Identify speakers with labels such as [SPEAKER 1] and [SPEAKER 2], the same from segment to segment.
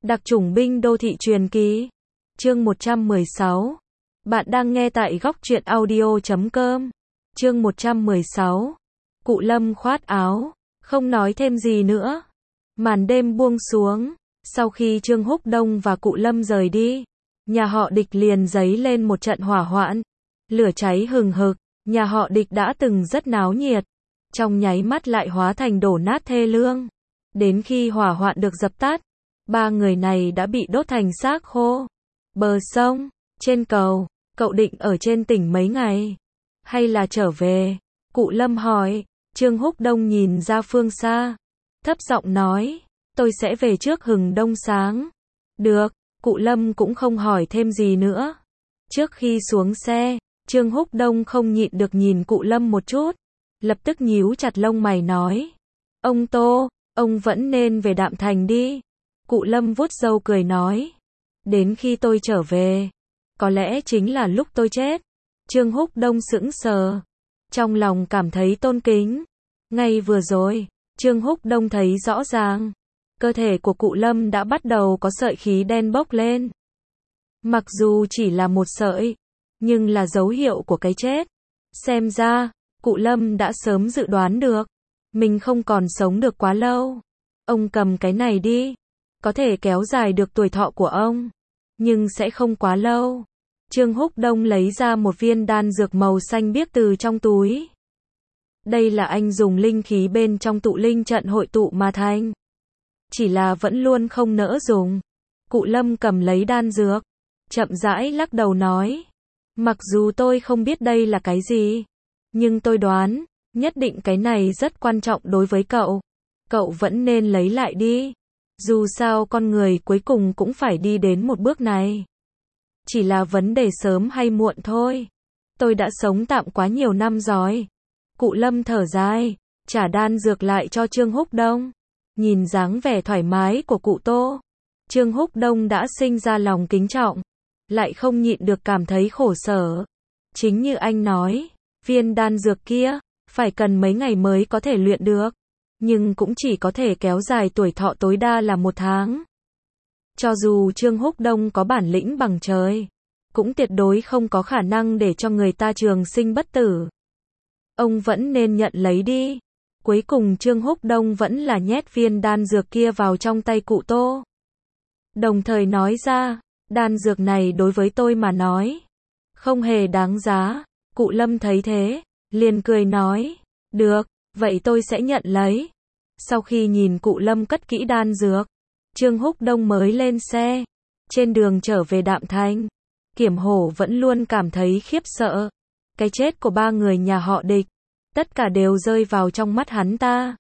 [SPEAKER 1] Đặc chủng binh đô thị truyền kỳ. Chương 116. Bạn đang nghe tại góc truyện audio.com. Chương 116. Cụ Lâm khoát áo, không nói thêm gì nữa. Màn đêm buông xuống, sau khi Trương Húc Đông và cụ Lâm rời đi, nhà họ Địch liền dấy lên một trận hỏa hoạn. Lửa cháy hừng hực, nhà họ Địch đã từng rất náo nhiệt, trong nháy mắt lại hóa thành đổ nát thê lương. Đến khi hỏa hoạn được dập tắt, ba người này đã bị đốt thành xác khô. Bờ sông, trên cầu, cậu định ở trên tỉnh mấy ngày? Hay là trở về? Cụ Lâm hỏi. Trương Húc Đông nhìn ra phương xa, thấp giọng nói, tôi sẽ về trước hừng đông sáng. Được, cụ Lâm cũng không hỏi thêm gì nữa. Trước khi xuống xe, Trương Húc Đông không nhịn được nhìn cụ Lâm một chút, lập tức nhíu chặt lông mày nói, ông Tô, ông vẫn nên về Đạm Thành đi. Cụ Lâm vuốt râu cười nói, đến khi tôi trở về, có lẽ chính là lúc tôi chết. Trương Húc Đông sững sờ, trong lòng cảm thấy tôn kính. Ngay vừa rồi, Trương Húc Đông thấy rõ ràng, cơ thể của cụ Lâm đã bắt đầu có sợi khí đen bốc lên. Mặc dù chỉ là một sợi, nhưng là dấu hiệu của cái chết. Xem ra, cụ Lâm đã sớm dự đoán được, mình không còn sống được quá lâu. Ông cầm cái này đi, có thể kéo dài được tuổi thọ của ông, nhưng sẽ không quá lâu. Trương Húc Đông lấy ra một viên đan dược màu xanh biếc từ trong túi. Đây là anh dùng linh khí bên trong tụ linh trận hội tụ mà thành. Chỉ là vẫn luôn không nỡ dùng. Cụ Lâm cầm lấy đan dược, chậm rãi lắc đầu nói, mặc dù tôi không biết đây là cái gì, nhưng tôi đoán, nhất định cái này rất quan trọng đối với cậu. Cậu vẫn nên lấy lại đi. Dù sao con người cuối cùng cũng phải đi đến một bước này. Chỉ là vấn đề sớm hay muộn thôi. Tôi đã sống tạm quá nhiều năm rồi. Cụ Lâm thở dài, trả đan dược lại cho Trương Húc Đông. Nhìn dáng vẻ thoải mái của cụ Tô, Trương Húc Đông đã sinh ra lòng kính trọng, lại không nhịn được cảm thấy khổ sở. Chính như anh nói, viên đan dược kia, phải cần mấy ngày mới có thể luyện được, nhưng cũng chỉ có thể kéo dài tuổi thọ tối đa là 1 tháng. Cho dù Trương Húc Đông có bản lĩnh bằng trời, cũng tuyệt đối không có khả năng để cho người ta trường sinh bất tử. Ông vẫn nên nhận lấy đi. Cuối cùng Trương Húc Đông vẫn là nhét viên đan dược kia vào trong tay cụ Tô. Đồng thời nói ra, đan dược này đối với tôi mà nói, không hề đáng giá. Cụ Lâm thấy thế, liền cười nói, được, vậy tôi sẽ nhận lấy. Sau khi nhìn cụ Lâm cất kỹ đan dược, Trương Húc Đông mới lên xe. Trên đường trở về Đạm Thành, Kiểm Hổ vẫn luôn cảm thấy khiếp sợ. Cái chết của ba người nhà họ Địch, tất cả đều rơi vào trong mắt hắn ta.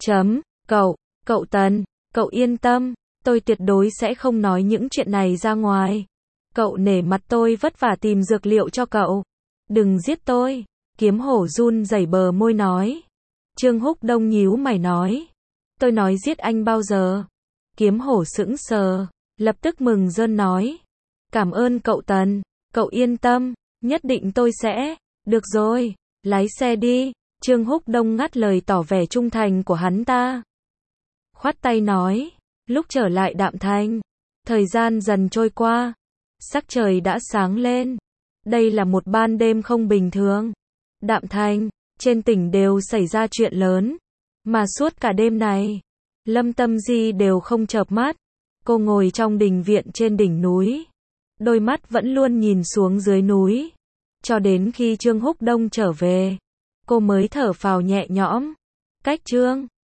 [SPEAKER 1] Cậu Tần, cậu yên tâm, tôi tuyệt đối sẽ không nói những chuyện này ra ngoài. Cậu nể mặt tôi vất vả tìm dược liệu cho cậu. Đừng giết tôi. Kiếm Hổ run rẩy bờ môi nói. Trương Húc Đông nhíu mày nói, tôi nói giết anh bao giờ? Kiếm Hổ sững sờ, lập tức mừng rơn nói, cảm ơn cậu Tần, cậu yên tâm, nhất định tôi sẽ. Được rồi, lái xe đi. Trương Húc Đông ngắt lời tỏ vẻ trung thành của hắn ta. Khoát tay nói, lúc trở lại Đạm Thành, thời gian dần trôi qua, sắc trời đã sáng lên. Đây là một ban đêm không bình thường. Đạm Thành, trên tỉnh đều xảy ra chuyện lớn, mà suốt cả đêm này, Lâm Tâm Di đều không chợp mắt. Cô ngồi trong đình viện trên đỉnh núi, đôi mắt vẫn luôn nhìn xuống dưới núi. Cho đến khi Trương Húc Đông trở về, cô mới thở phào nhẹ nhõm. Cách Trương